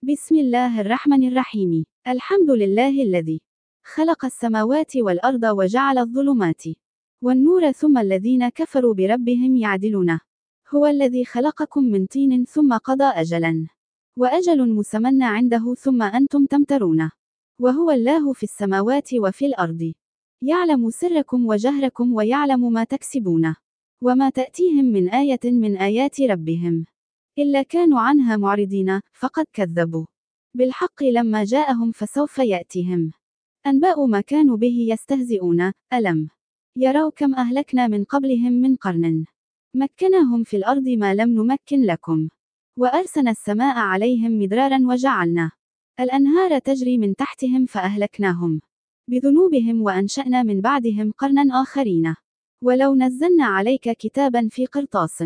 بسم الله الرحمن الرحيم. الحمد لله الذي خلق السماوات والأرض وجعل الظلمات والنور ثم الذين كفروا بربهم يعدلون. هو الذي خلقكم من طين ثم قضى أجلا وأجل مسمى عنده ثم أنتم تمترون. وهو الله في السماوات وفي الأرض يعلم سركم وجهركم ويعلم ما تكسبون. وما تأتيهم من آية من آيات ربهم إلا كانوا عنها معرضين. فقد كذبوا بالحق لما جاءهم فسوف يأتيهم أنباء ما كانوا به يستهزئون. ألم يروا كم أهلكنا من قبلهم من قرن مكناهم في الأرض ما لم نمكن لكم وأرسلنا السماء عليهم مدرارا وجعلنا الأنهار تجري من تحتهم فأهلكناهم بذنوبهم وأنشأنا من بعدهم قرنا آخرين. ولو نزلنا عليك كتابا في قرطاس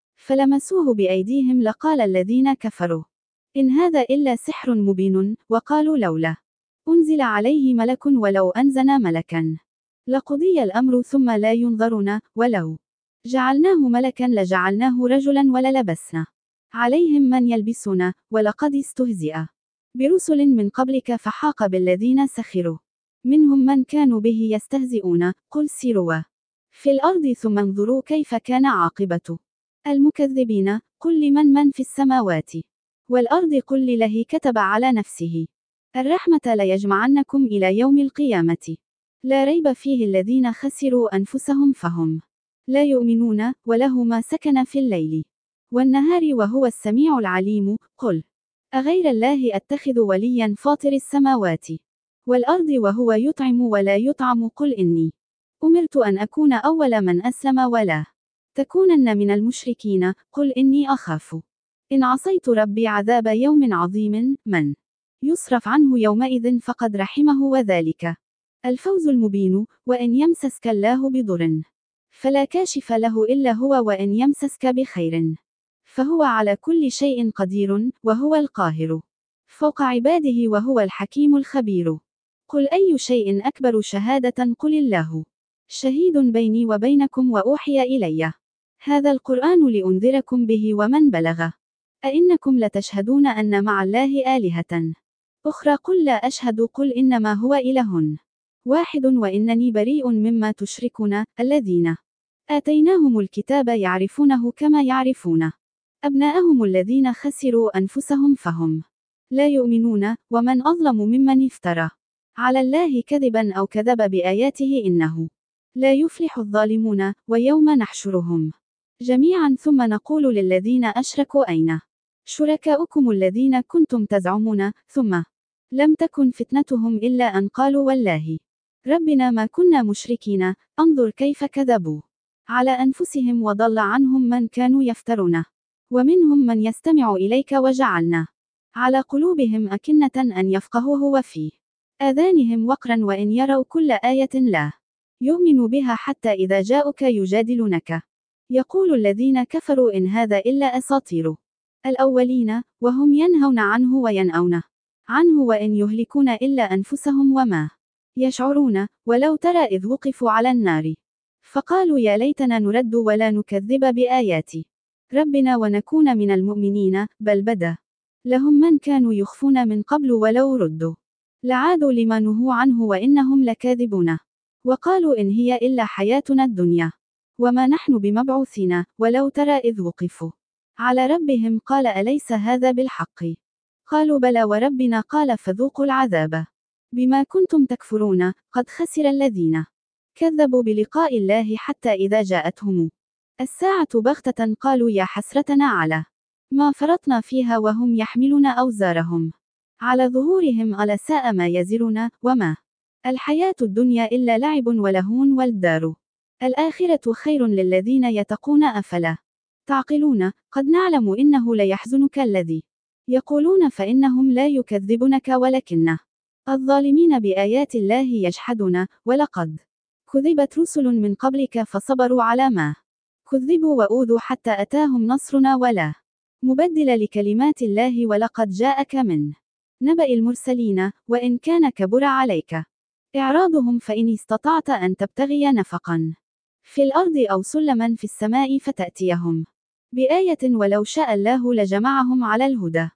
فلمسوه بأيديهم لقال الذين كفروا إن هذا إلا سحر مبين. وقالوا لولا أنزل عليه ملك ولو أنزلنا ملكا لقضي الأمر ثم لا ينظرون ولو جعلناه ملكا لجعلناه رجلا وللبسنا عليهم من يلبسون. ولقد استهزئ برسل من قبلك فحاق بالذين سخروا منهم من كانوا به يستهزئون. قل سيروا في الأرض ثم انظروا كيف كان عاقبة المكذبين. قل لمن في السماوات والأرض قل لله كتب على نفسه الرحمة ليجمعنكم إلى يوم القيامة لا ريب فيه الذين خسروا أنفسهم فهم لا يؤمنون. وله ما سكن في الليل والنهار وهو السميع العليم. قل أغير الله أتخذ وليا فاطر السماوات والأرض وهو يطعم ولا يطعم. قل إني أمرت أن أكون أول من أسلم ولا تكونن من المشركين. قل إني أخاف إن عصيت ربي عذاب يوم عظيم. من يصرف عنه يومئذ فقد رحمه وذلك الفوز المبين. وإن يمسسك الله بضر فلا كاشف له إلا هو وإن يمسسك بخير فهو على كل شيء قدير وهو القاهر فوق عباده وهو الحكيم الخبير. قل أي شيء أكبر شهادة؟ قل الله شهيد بيني وبينكم وأوحي إلي هذا القرآن لأنذركم به ومن بلغ أئنكم لتشهدون أن مع الله آلهة أخرى قل لا أشهد. قل إنما هو إله واحد وإنني بريء مما تشركون. الذين آتيناهم الكتاب يعرفونه كما يعرفون أبناءهم الذين خسروا أنفسهم فهم لا يؤمنون. ومن أظلم ممن افترى على الله كذبا أو كذب بآياته إنه لا يفلح الظالمون. ويوم نحشرهم جميعا ثم نقول للذين أشركوا أين شركاؤكم الذين كنتم تزعمون ثم لم تكن فتنتهم إلا أن قالوا والله ربنا ما كنا مشركين. انظر كيف كذبوا على أنفسهم وضل عنهم من كانوا يفترون. ومنهم من يستمع إليك وجعلنا على قلوبهم أكنة أن يفقهوه وفي آذانهم وقرا وإن يروا كل آية لا يؤمنوا بها حتى إذا جاءوك يجادلونك يقول الذين كفروا إن هذا إلا أساطير الأولين وهم ينهون عنه وينأون عنه وإن يهلكون إلا أنفسهم وما يشعرون. ولو ترى إذ وقفوا على النار فقالوا يا ليتنا نرد ولا نكذب بآيات ربنا ونكون من المؤمنين. بل بدا لهم من كانوا يخفون من قبل ولو ردوا لعادوا لما نهوا عنه وإنهم لكاذبون. وقالوا إن هي إلا حياتنا الدنيا وما نحن بمبعوثين. ولو ترى إذ وقفوا على ربهم قال أليس هذا بالحق قالوا بلى وربنا قال فذوقوا العذاب بما كنتم تكفرون. قد خسر الذين كذبوا بلقاء الله حتى إذا جاءتهم الساعة بغتة قالوا يا حسرتنا على ما فرطنا فيها وهم يحملون أوزارهم على ظهورهم ألا ساء ما يزرون. وما الحياة الدنيا إلا لعب ولهون والدار الآخرة خير للذين يتقون أفلا تعقلون. قد نعلم إنه ليحزنك الذي يقولون فإنهم لا يكذبونك ولكن الظالمين بآيات الله يجحدون. ولقد كذبت رسل من قبلك فصبروا على ما كذبوا وأوذوا حتى أتاهم نصرنا ولا مبدل لكلمات الله. ولقد جاءك من نبأ المرسلين وإن كان كبر عليك إعراضهم فإن استطعت أن تبتغي نفقا في الأرض أو سلما في السماء فتأتيهم بآية ولو شاء الله لجمعهم على الهدى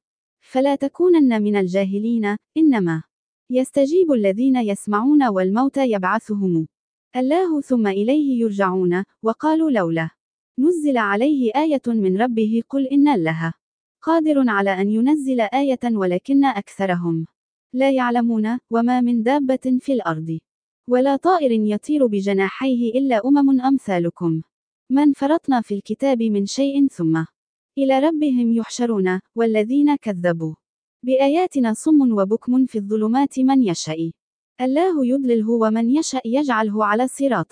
فلا تكونن من الجاهلين، إنما يستجيب الذين يسمعون والموتى يبعثهم الله ثم إليه يرجعون. وقالوا لولا نزل عليه آية من ربه قل إن الله قادر على أن ينزل آية ولكن أكثرهم لا يعلمون. وما من دابة في الأرض ولا طائر يطير بجناحيه إلا أمثالكم من فرطنا في الكتاب من شيء ثم إلى ربهم يحشرون. والذين كذبوا بآياتنا صم وبكم في الظلمات من يشاء الله يضلله ومن يشاء يجعله على صراط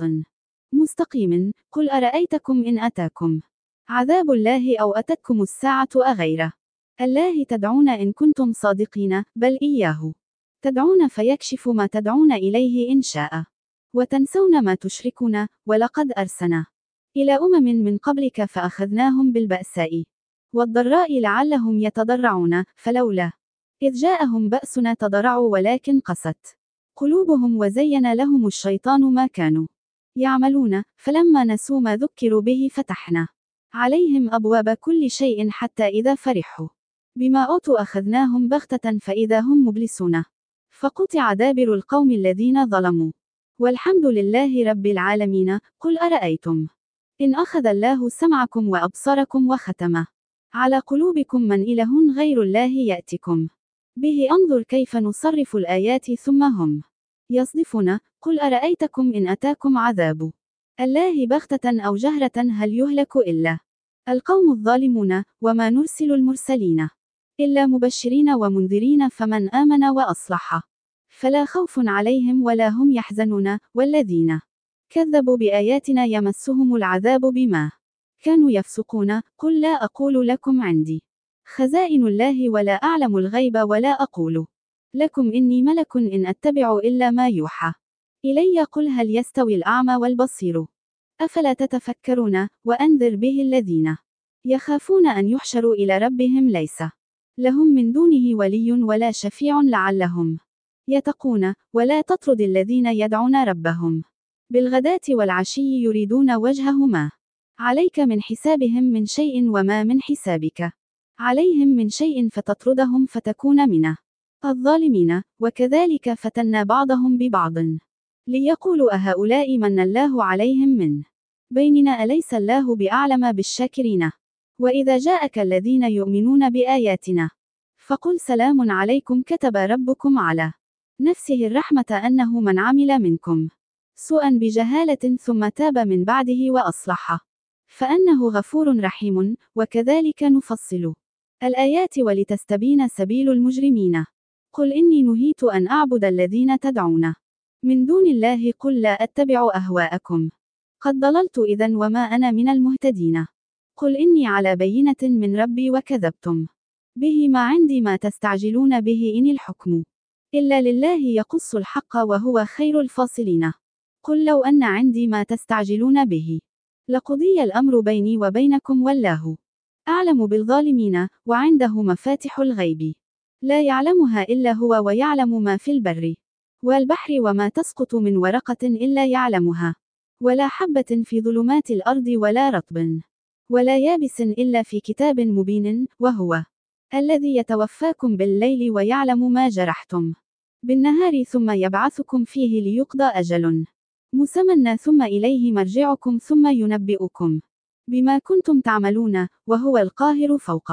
مستقيم. قل أرأيتكم إن أتاكم عذاب الله أو أتتكم الساعة أغير الله تدعون إن كنتم صادقين بل إياه تدعون فيكشف ما تدعون إليه إن شاء وتنسون ما تشركون. ولقد أرسلنا إلى من قبلك فأخذناهم بالبأساء والضراء لعلهم يتضرعون فلولا إذ جاءهم بأسنا تضرعوا ولكن قست قلوبهم وزين لهم الشيطان ما كانوا يعملون. فلما نسوا ما ذكروا به فتحنا عليهم أبواب كل شيء حتى إذا فرحوا بما أوتوا أخذناهم بغتة فإذا هم مبلسون فقطع دابر القوم الذين ظلموا والحمد لله رب العالمين. قل أرأيتم إن أخذ الله سمعكم وأبصاركم وختم على قلوبكم من إله غير الله يأتكم به أنظر كيف نصرف الآيات ثم هم يصدفون. قل أرأيتكم إن أتاكم عذاب الله بغتة أو جهرة هل يهلك إلا القوم الظالمون. وما نرسل المرسلين إلا مبشرين ومنذرين فمن آمن وأصلح فلا خوف عليهم ولا هم يحزنون. والذين كذبوا بآياتنا يمسهم العذاب بما كانوا يفسقون. قل لا أقول لكم عندي خزائن الله ولا أعلم الغيب ولا أقول لكم إني ملك إن أتبع إلا ما يوحى إلي. قل هل يستوي الأعمى والبصير أفلا تتفكرون. وأنذر به الذين يخافون أن يحشروا إلى ربهم ليس لهم من دونه ولي ولا شفيع لعلهم يتقون. ولا تطرد الذين يدعون ربهم بالغداة والعشي يريدون وجهه ما عليك من حسابهم من شيء وما من حسابك عليهم من شيء فتطردهم فتكون من الظالمين. وكذلك فتنا بعضهم ببعض ليقولوا أهؤلاء من الله عليهم من بيننا أليس الله بأعلم بالشاكرين. وإذا جاءك الذين يؤمنون بآياتنا فقل سلام عليكم كتب ربكم على نفسه الرحمة أنه من عمل منكم سوءا بجهالة ثم تاب من بعده وأصلح فأنه غفور رحيم. وكذلك نفصل الآيات ولتستبين سبيل المجرمين. قل إني نهيت أن أعبد الذين تدعون من دون الله. قل لا أتبع أهواءكم قد ضللت إذن وما أنا من المهتدين. قل إني على بينة من ربي وكذبتم به ما عندي ما تستعجلون به إن الحكم إلا لله يقص الحق وهو خير الفاصلين. قل لو أن عندي ما تستعجلون به لقضي الأمر بيني وبينكم والله أعلم بالظالمين. وعنده مفاتح الغيب لا يعلمها إلا هو ويعلم ما في البر والبحر وما تسقط من ورقة إلا يعلمها ولا حبة في ظلمات الأرض ولا رطب ولا يابس إلا في كتاب مبين. وهو الذي يتوفاكم بالليل ويعلم ما جرحتم بالنهار ثم يبعثكم فيه ليقضى أجل مسمى ثم إليه مرجعكم ثم ينبئكم بما كنتم تعملون. وهو القاهر فوق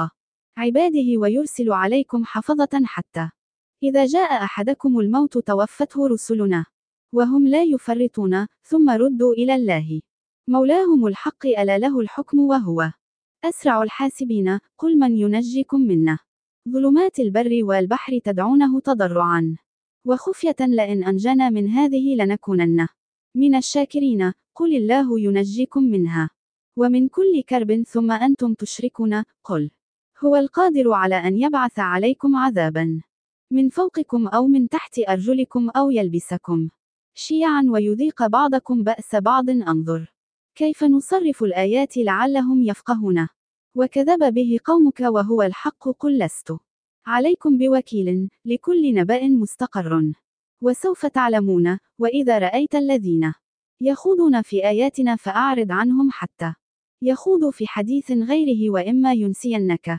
عباده ويرسل عليكم حفظة حتى إذا جاء أحدكم الموت توفته رسلنا وهم لا يفرطون ثم ردوا إلى الله مولاهم الحق ألا له الحكم وهو أسرع الحاسبين. قل من ينجيكم منا ظلمات البر والبحر تدعونه تضرعا وخفية لئن أنجنا من هذه لنكونن من الشاكرين. قل الله ينجيكم منها ومن كل كرب ثم أنتم تشركون. قل هو القادر على أن يبعث عليكم عذابا من فوقكم أو من تحت أرجلكم أو يلبسكم شيعا ويذيق بعضكم بأس بعض. انظر كيف نصرف الآيات لعلهم يفقهون. وكذب به قومك وهو الحق. قل لست عليكم بوكيل لكل نبأ مستقر وسوف تعلمون. وإذا رأيت الذين يخوضون في آياتنا فأعرض عنهم حتى يخوضوا في حديث غيره وإما ينسينك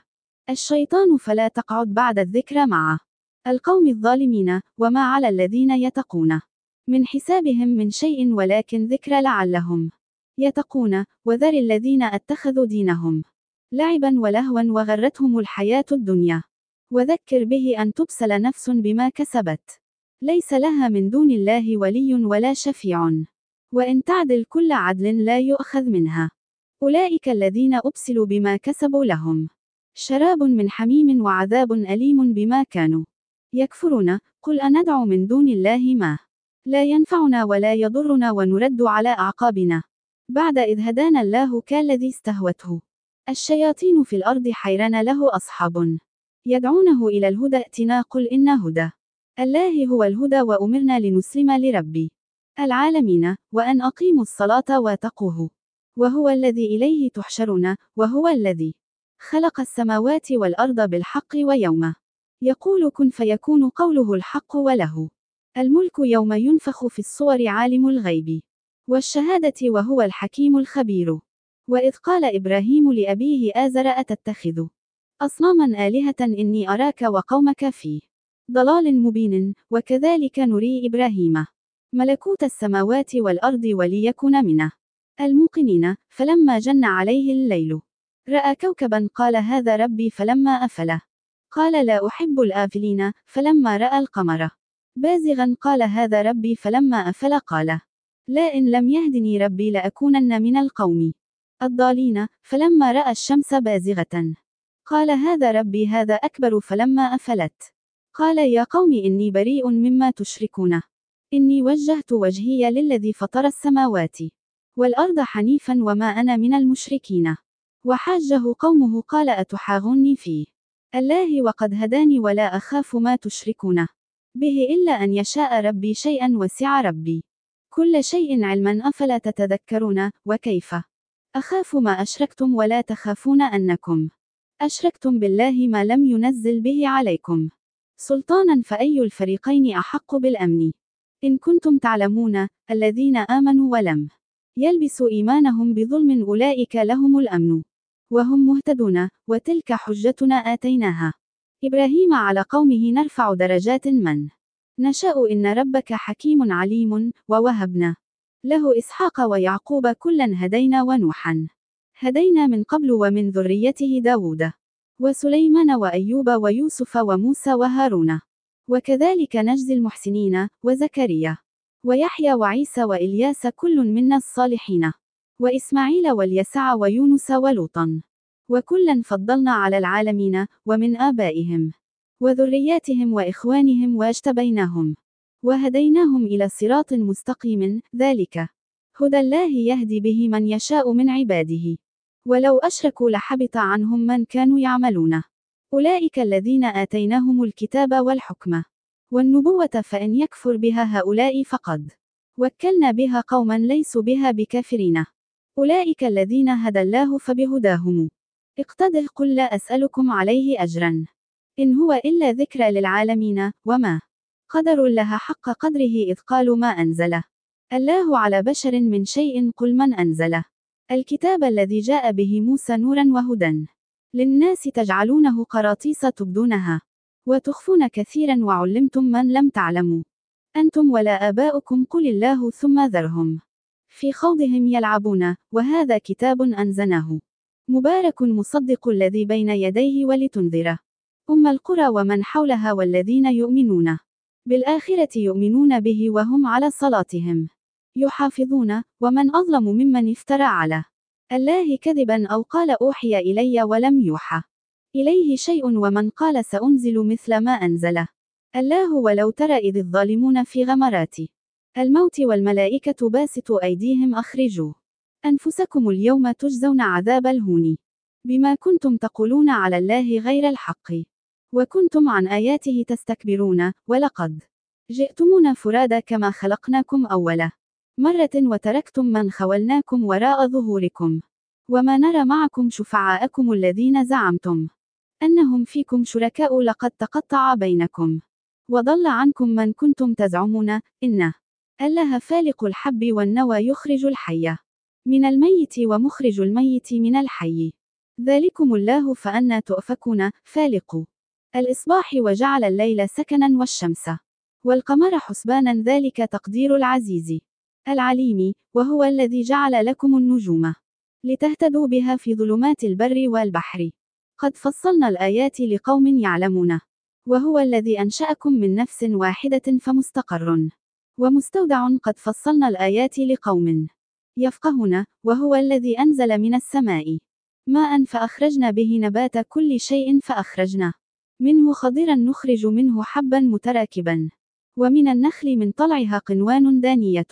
الشيطان فلا تقعد بعد الذكرى معه. القوم الظالمين، وما على الذين يتقون من حسابهم من شيء ولكن ذكرى لعلهم يتقون. وذر الذين اتخذوا دينهم لعبا ولهوا وغرتهم الحياة الدنيا، وذكر به أن تبسل نفس بما كسبت، ليس لها من دون الله ولي ولا شفيع، وإن تعدل كل عدل لا يؤخذ منها. أولئك الذين أبسلوا بما كسبوا لهم شراب من حميم وعذاب أليم بما كانوا يكفرون. قل أندعو من دون الله ما لا ينفعنا ولا يضرنا ونرد على أعقابنا بعد إذ هدانا الله كالذي استهوته الشياطين في الأرض حيران له أصحاب يدعونه إلى الهدى ائتنا. قل إن هدى الله هو الهدى وأمرنا لنسلم لرب العالمين وأن أقيموا الصلاة واتقوه وهو الذي إليه تحشرون وهو الذي خلق السماوات والأرض بالحق ويوم يقول كن فيكون قوله الحق وله الملك يوم ينفخ في الصور عالم الغيب والشهادة وهو الحكيم الخبير. وإذ قال إبراهيم لأبيه آزر أتتخذ أصناما آلهة إني أراك وقومك في ضلال مبين. وكذلك نري إبراهيم ملكوت السماوات والأرض وليكن من الموقنين. فلما جن عليه الليل رأى كوكبا قال هذا ربي فلما أفل قال لا أحب الآفلين. فلما رأى القمر بازغا قال هذا ربي فلما أفل قال لا إن لم يهدني ربي لأكونن من القوم الضالين. فلما رأى الشمس بازغة قال هذا ربي هذا أكبر. فلما أفلت قال يا قوم إني بريء مما تشركون إني وجهت وجهي للذي فطر السماوات والأرض حنيفا وما أنا من المشركين. وحاجه قومه قال أتحاجوني في الله وقد هداني ولا أخاف ما تشركون به إلا أن يشاء ربي شيئا وسع ربي كل شيء علما أفلا تتذكرون. وكيف أخاف ما أشركتم ولا تخافون أنكم أشركتم بالله ما لم ينزل به عليكم سلطانا فأي الفريقين أحق بالأمن إن كنتم تعلمون. الذين آمنوا ولم يلبسوا إيمانهم بظلم أولئك لهم الأمن وهم مهتدون. وتلك حجتنا آتيناها إبراهيم على قومه نرفع درجات من نشاء إن ربك حكيم عليم. ووهبنا له إسحاق ويعقوب كلا هدينا ونوحا هدينا من قبل ومن ذريته داود وسليمان وأيوب ويوسف وموسى وهارون وكذلك نجزي المحسنين. وزكريا ويحيى وعيسى وإلياس كل منا الصالحين وإسماعيل واليسع ويونس ولوطا وكلا فضلنا على العالمين ومن آبائهم وذرياتهم وإخوانهم واجتبيناهم وهديناهم إلى صراط مستقيم. ذلك هدى الله يهدي به من يشاء من عباده ولو أشركوا لحبط عنهم من كانوا يعملون. أولئك الذين آتيناهم الكتاب والحكمة والنبوة فإن يكفر بها هؤلاء فقد وكلنا بها قوما ليسوا بها بكافرين. أولئك الذين هدى الله فبهداهم اقتده. قل لا أسألكم عليه أجرا إن هو إلا ذكرى للعالمين وما قدر الله حق قدره إذ قالوا ما أنزل الله على بشر من شيء. قل من أنزل الكتاب الذي جاء به موسى نورا وهدى للناس تجعلونه قراطيس تبدونها وتخفون كثيرا وعلمتم من لم تعلموا أنتم ولا آباؤكم. قل الله ثم ذرهم في خوضهم يلعبون. وهذا كتاب أنزلناه مبارك مصدق الذي بين يديه ولتنذر القرى ومن حولها والذين يؤمنون بالآخرة يؤمنون به وهم على صلاتهم يحافظون. ومن أظلم ممن افترى على الله كذبا أو قال أوحي إلي ولم يوحى إليه شيء ومن قال سأنزل مثل ما أنزل الله. ولو ترى إذ الظالمون في غمرات الموت والملائكة باسطوا أيديهم أخرجوا أنفسكم اليوم تجزون عذاب الهون بما كنتم تقولون على الله غير الحق وكنتم عن آياته تستكبرون. ولقد جئتمونا فرادا كما خلقناكم أول مرة وتركتم من خولناكم وراء ظهوركم وما نرى معكم شفعاءكم الذين زعمتم أنهم فيكم شركاء لقد تقطع بينكم وضل عنكم من كنتم تزعمون إن الله فالق الحب والنوى يخرج الحي من الميت ومخرج الميت من الحي ذلكم الله فأنى تؤفكون. فالق الإصباح وجعل الليل سكنا والشمس والقمر حسبانا ذلك تقدير العزيز العليم. وهو الذي جعل لكم النجوم لتهتدوا بها في ظلمات البر والبحر. قد فصلنا الآيات لقوم يعلمون. وهو الذي أنشأكم من نفس واحدة فمستقر ومستودع. قد فصلنا الآيات لقوم يفقهون. وهو الذي أنزل من السماء ماء فأخرجنا به نبات كل شيء فأخرجنا منه خضرا نخرج منه حبا متراكبا ومن النخل من طلعها قنوان دانية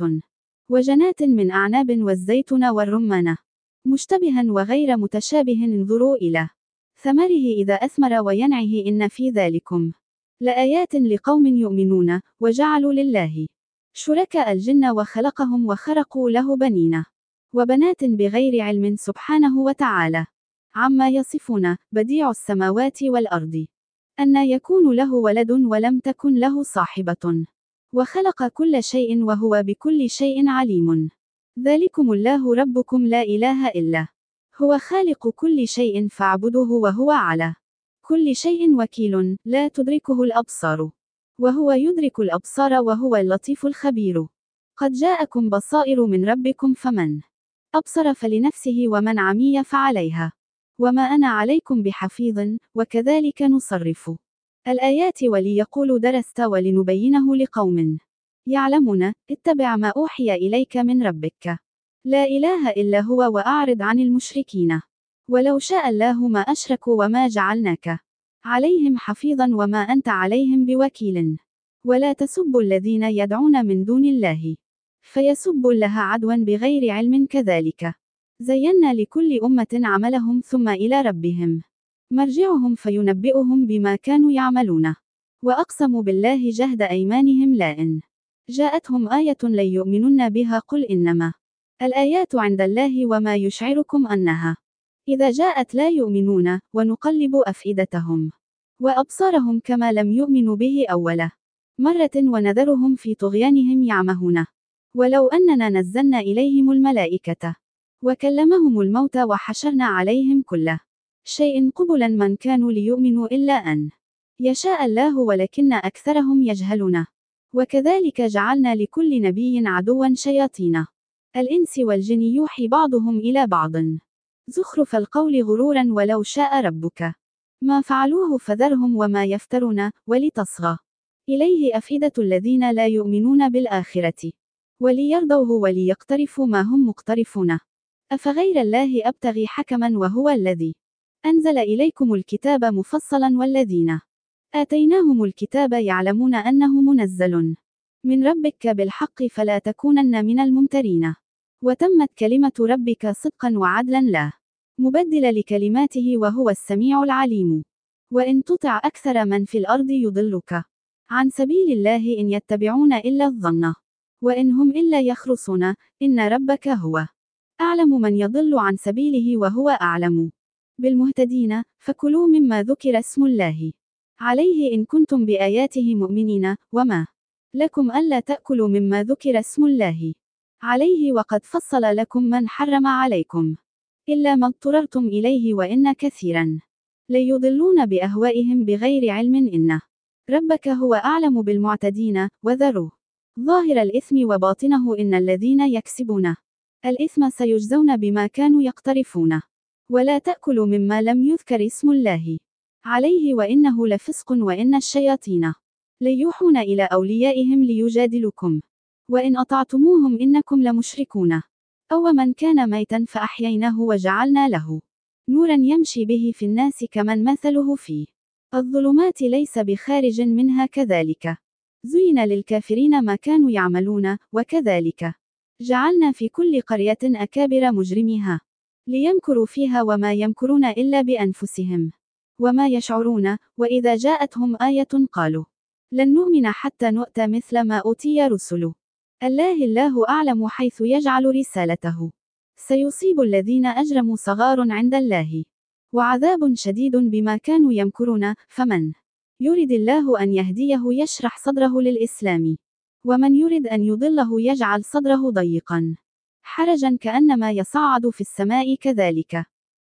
وجنات من أعناب والزيتون والرمان مشتبها وغير متشابه. انظروا إلى ثمره إذا أثمر وينعه إن في ذلكم لآيات لقوم يؤمنون. وجعلوا لله شركاء الجن وخلقهم وخرقوا له بنين وبنات بغير علم سبحانه وتعالى عما يصفون. بديع السماوات والأرض أنى يكون له ولد ولم تكن له صاحبة وخلق كل شيء وهو بكل شيء عليم. ذلكم الله ربكم لا إله إلا هو خالق كل شيء فاعبدوه وهو على كل شيء وكيل. لا تدركه الأبصار وهو يدرك الأبصار وهو اللطيف الخبير. قد جاءكم بصائر من ربكم فمن أبصر فلنفسه ومن عمي فعليها وما أنا عليكم بحفيظ. وكذلك نصرف الآيات وليقولوا درست ولنبينه لقوم يعلمون. اتبع ما أوحي إليك من ربك لا إله إلا هو وأعرض عن المشركين. ولو شاء الله ما أشركوا وما جعلناك عليهم حفيظا وما أنت عليهم بوكيل. ولا تسبوا الذين يدعون من دون الله فيسبوا الله عدوا بغير علم. كذلك زينا لكل أمة عملهم ثم إلى ربهم مرجعهم فينبئهم بما كانوا يعملون. وأقسموا بالله جهد أيمانهم لئن جاءتهم آية ليؤمنن بها. قل إنما الآيات عند الله وما يشعركم أنها إذا جاءت لا يؤمنون. ونقلب أفئدتهم وأبصارهم كما لم يؤمنوا به أول مرة ونذرهم في طغيانهم يعمهون. ولو أننا نزلنا إليهم الملائكة وكلمهم الموتى وحشرنا عليهم كل شيء قبلا من كانوا ليؤمنوا إلا أن يشاء الله ولكن أكثرهم يجهلون. وكذلك جعلنا لكل نبي عدوا شياطين الإنس والجن يوحي بعضهم إلى بعض زخرف القول غرورا ولو شاء ربك ما فعلوه فذرهم وما يفترون. ولتصغى إليه أفئدة الذين لا يؤمنون بالآخرة وليرضوه وليقترفوا ما هم مقترفون. أفغير الله أبتغي حكما وهو الذي أنزل إليكم الكتاب مفصلا والذين آتيناهم الكتاب يعلمون أنه منزل من ربك بالحق فلا تكونن من الممترين. وتمت كلمة ربك صدقا وعدلا لا مبدل لكلماته وهو السميع العليم. وإن تطع أكثر من في الأرض يضلك عن سبيل الله إن يتبعون إلا الظن وإن هم إلا يخرصون. إن ربك هو أعلم من يضل عن سبيله وهو أعلم بالمهتدين. فكلوا مما ذكر اسم الله عليه إن كنتم بآياته مؤمنين. وما لكم ألا تأكلوا مما ذكر اسم الله عليه وقد فصل لكم من حرم عليكم إلا ما اضطررتم إليه وإن كثيرا ليضلون بأهوائهم بغير علم. إن ربك هو أعلم بالمعتدين. وذروا ظاهر الإثم وباطنه إن الذين يكسبون الإثم سيجزون بما كانوا يقترفون. ولا تأكلوا مما لم يذكر اسم الله عليه وإنه لفسق. وإن الشياطين ليوحون إلى أوليائهم ليجادلكم وإن أطعتموهم إنكم لمشركون. أو من كان ميتا فأحييناه وجعلنا له نورا يمشي به في الناس كمن مثله في الظلمات ليس بخارج منها. كذلك زين للكافرين ما كانوا يعملون. وكذلك جعلنا في كل قرية أكابر مجرميها ليمكروا فيها وما يمكرون إلا بأنفسهم وما يشعرون. وإذا جاءتهم آية قالوا لن نؤمن حتى نؤتى مثل ما أوتي رسل الله أعلم حيث يجعل رسالته سيصيب الذين أجرموا صغار عند الله وعذاب شديد بما كانوا يمكرون. فمن يرد الله أن يهديه يشرح صدره للإسلام ومن يرد أن يضله يجعل صدره ضيقا حرجا كأنما يصعد في السماء. كذلك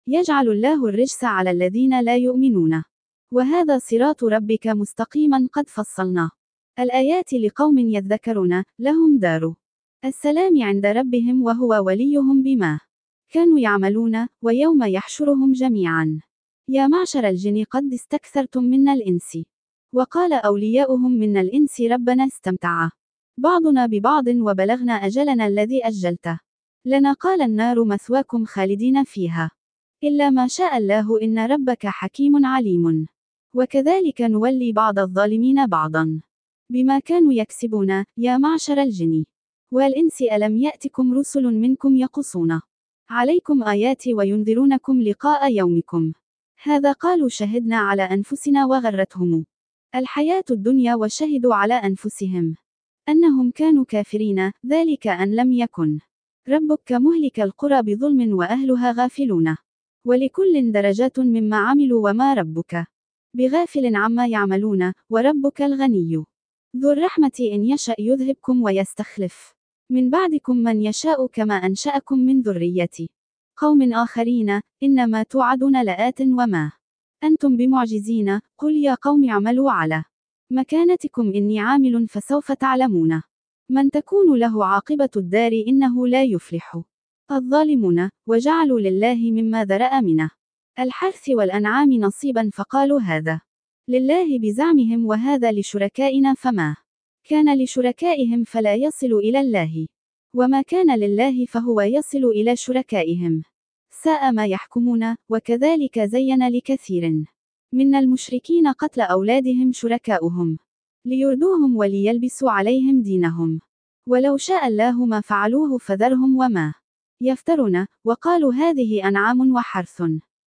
يجعل الله الرجس على الذين لا يؤمنون. وهذا صراط ربك مستقيما قد فصلنا الآيات لقوم يذكرون لهم دار السلام عند ربهم وهو وليهم بما كانوا يعملون. ويوم يحشرهم جميعا يا معشر الجن قد استكثرتم من الإنس وقال أولياؤهم من الإنس ربنا استمتع بعضنا ببعض وبلغنا أجلنا الذي أجلته لنا قال النار مثواكم خالدين فيها إلا ما شاء الله إن ربك حكيم عليم. وكذلك نولي بعض الظالمين بعضا بما كانوا يكسبون. يا معشر الجن والإنس ألم يأتكم رسل منكم يقصون عليكم آياتي وينذرونكم لقاء يومكم هذا قالوا شهدنا على أنفسنا وغرتهم الحياة الدنيا وشهدوا على أنفسهم أنهم كانوا كافرين. ذلك أن لم يكن ربك مهلك القرى بظلم وأهلها غافلون ولكل درجات مما عملوا وما ربك بغافل عما يعملون وربك الغني ذو الرحمة إن يشأ يذهبكم ويستخلف من بعدكم من يشاء كما أنشأكم من ذرية قوم آخرين إنما توعدون لآت وما أنتم بمعجزين. قل يا قوم اعملوا على مكانتكم إني عامل فسوف تعلمون من تكون له عاقبة الدار إنه لا يفلح الظالمون. وجعلوا لله مما ذرأ منه الحرث والأنعام نصيبا فقالوا هذا لله بزعمهم وهذا لشركائنا فما كان لشركائهم فلا يصل إلى الله وما كان لله فهو يصل إلى شركائهم ساء ما يحكمون. وكذلك زين لكثير من المشركين قتل أولادهم شركاؤهم ليردوهم وليلبسوا عليهم دينهم ولو شاء الله ما فعلوه فذرهم وما يفترون. وقالوا هذه أنعام وحرث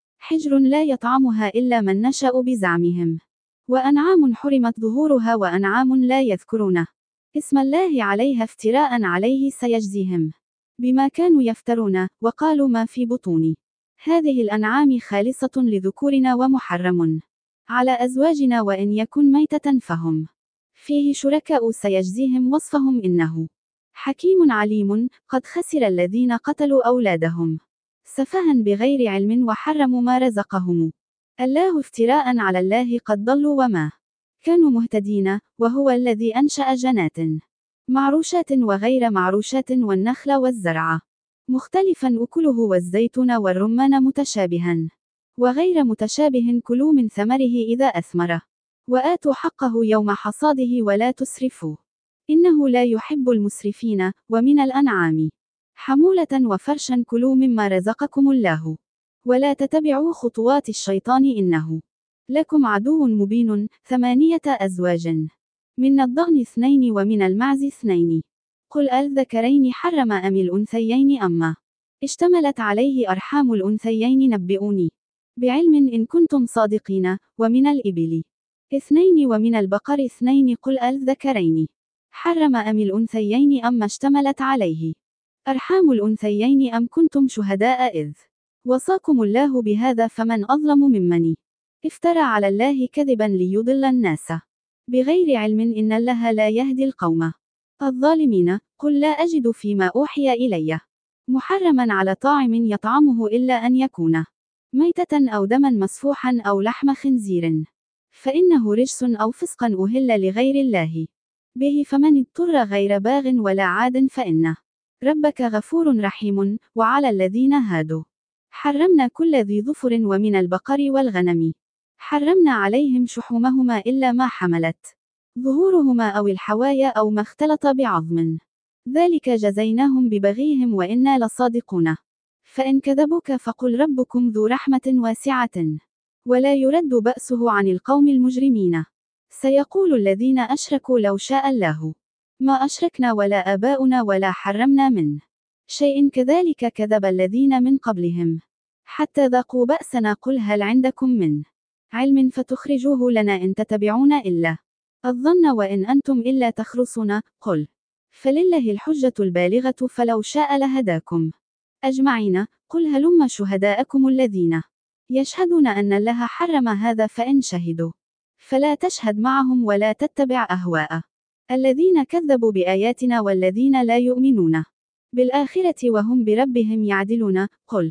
حجر لا يطعمها إلا من نشاء بزعمهم وأنعام حرمت ظهورها وأنعام لا يذكرون اسم الله عليها افتراء عليه سيجزيهم بما كانوا يفترون. وقالوا ما في بطون هذه الأنعام خالصة لذكورنا ومحرم على أزواجنا وإن يكن ميتة فهم فيه شركاء سيجزيهم وصفهم إنه حكيم عليم. قد خسر الذين قتلوا أولادهم سفها بغير علم وحرموا ما رزقهم الله افتراء على الله قد ضلوا وما كانوا مهتدين. وهو الذي أنشأ جنات معروشات وغير معروشات والنخل والزرع مختلفا أكله والزيتون والرمان متشابها وغير متشابه كلوا من ثمره إذا أثمر وآتوا حقه يوم حصاده ولا تسرفوا إنه لا يحب المسرفين. ومن الأنعام حمولة وفرشا كلوا مما رزقكم الله ولا تتبعوا خطوات الشيطان إنه لكم عدو مبين. 8 أزواج من الضأن 2 ومن المعز 2 قل الذكرين حرم أم الأنثيين أما اشتملت عليه أرحام الأنثيين نبئوني بعلم إن كنتم صادقين. ومن الإبل 2 ومن البقر 2 قل الذكرين حرم أم الأنثيين أما اشتملت عليه أرحام الأنثيين أم كنتم شهداء إذ وصاكم الله بهذا فمن أظلم ممن افترى على الله كذبا ليضل الناس بغير علم إن الله لا يهدي القوم الظالمين. قل لا أجد فيما أوحي إلي محرما على طاعم يطعمه إلا أن يكون ميتة أو دما مسفوحا أو لحم خنزير فإنه رجس أو فسقا أهل لغير الله به فمن اضطر غير باغ ولا عاد فإن ربك غفور رحيم. وعلى الذين هادوا حرمنا كل ذي ظفر ومن البقر والغنم حرمنا عليهم شحومهما إلا ما حملت ظهورهما أو الحوايا أو ما اختلط بعظم ذلك جزيناهم ببغيهم وإنا لصادقون فإن كذبوك فقل ربكم ذو رحمة واسعة ولا يرد بأسه عن القوم المجرمين سيقول الذين أشركوا لو شاء الله ما أشركنا ولا آباؤنا ولا حرمنا من شيء كذلك كذب الذين من قبلهم حتى ذاقوا بأسنا. قل هل عندكم من علم فتخرجوه لنا إن تتبعون إلا الظن وإن أنتم إلا تخرصون. قل فلله الحجة البالغة فلو شاء لهداكم أجمعين. قل هلم شهداءكم الذين يشهدون أن الله حرم هذا فإن شهدوا فلا تشهد معهم ولا تتبع أهواء الذين كذبوا بآياتنا والذين لا يؤمنون بالآخرة وهم بربهم يعدلون. قل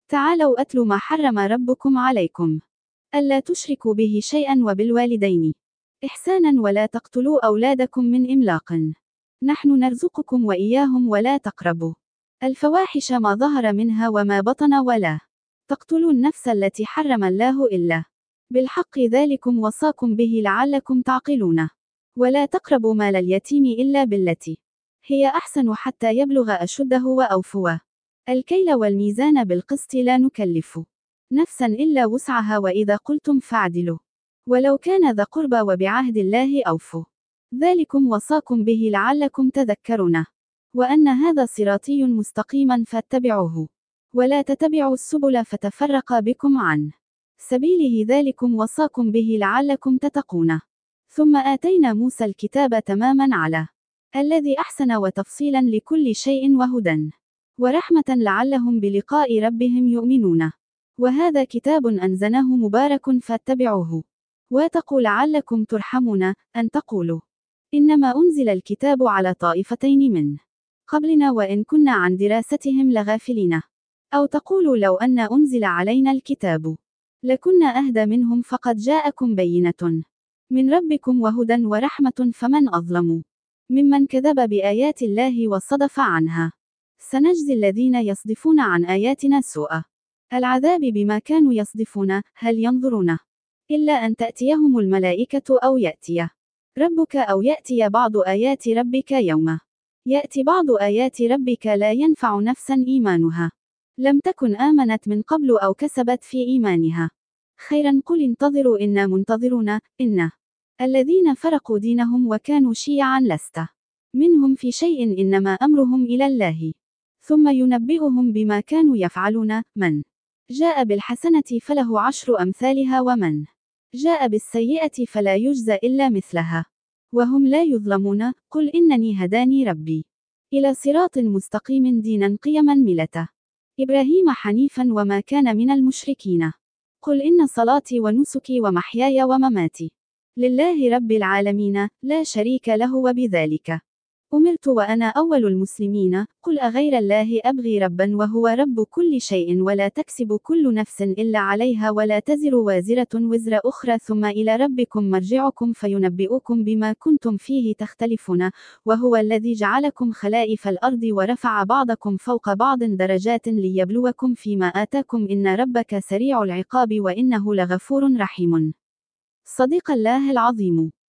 تعالوا أتل ما حرم ربكم عليكم، ألا تشركوا به شيئا وبالوالدين إحسانا ولا تقتلوا أولادكم من إملاق، نحن نرزقكم وإياهم ولا تقربوا الفواحش ما ظهر منها وما بطن ولا تقتلوا النفس التي حرم الله إلا بالحق ذلكم وصاكم به لعلكم تعقلون، ولا تقربوا مال اليتيم إلا بالتي هي أحسن حتى يبلغ أشده وأوفوا الكيل والميزان بالقسط لا نكلف نفسا إلا وسعها وإذا قلتم فاعدلوا ولو كان ذا قربى وبعهد الله أوفوا ذلكم وصاكم به لعلكم تذكرون، وأن هذا صراطي مستقيما فاتبعوه ولا تتبعوا السبل فتفرق بكم عن سبيله ذلكم وصاكم به لعلكم تتقون. ثم آتينا موسى الكتاب تماما على الذي أحسن وتفصيلا لكل شيء وهدى ورحمة لعلهم بلقاء ربهم يؤمنون، وهذا كتاب أنزلناه مبارك فاتبعوه واتقوا لعلكم ترحمون، أن تقولوا إنما أنزل الكتاب على طائفتين من قبلنا وإن كنا عن دراستهم لغافلين، أو تقولوا لو أن أنزل علينا الكتاب لكنا أهدى منهم فقد جاءكم بينة من ربكم وهدى ورحمة فمن أظلم ممن كذب بآيات الله وصدف عنها، سنجزي الذين يصدفون عن آياتنا سوء العذاب بما كانوا يصدفون، هل ينظرون إلا أن تأتيهم الملائكة أو يأتي ربك أو يأتي بعض آيات ربك يوم يأتي بعض آيات ربك لا ينفع نفسا إيمانها لم تكن آمنت من قبل أو كسبت في إيمانها خيرا قل انتظروا إنا منتظرون، إن الذين فرقوا دينهم وكانوا شيعا لست منهم في شيء إنما أمرهم إلى الله ثم ينبئهم بما كانوا يفعلون، من جاء بالحسنة فله 10 أمثالها ومن جاء بالسيئة فلا يجزى إلا مثلها وهم لا يظلمون. قل إنني هداني ربي إلى صراط مستقيم دينا قيما ملة إبراهيم حنيفا وما كان من المشركين. قل إن صلاتي ونسكي ومحياي ومماتي لله رب العالمين لا شريك له وبذلك أمرت وأنا أول المسلمين. قل أغير الله أبغي ربا وهو رب كل شيء ولا تكسب كل نفس إلا عليها ولا تزر وازرة وزر أخرى ثم إلى ربكم مرجعكم فينبئكم بما كنتم فيه تختلفون، وهو الذي جعلكم خلائف الأرض ورفع بعضكم فوق بعض درجات ليبلوكم فيما آتاكم إن ربك سريع العقاب وإنه لغفور رحيم. صدق الله العظيم.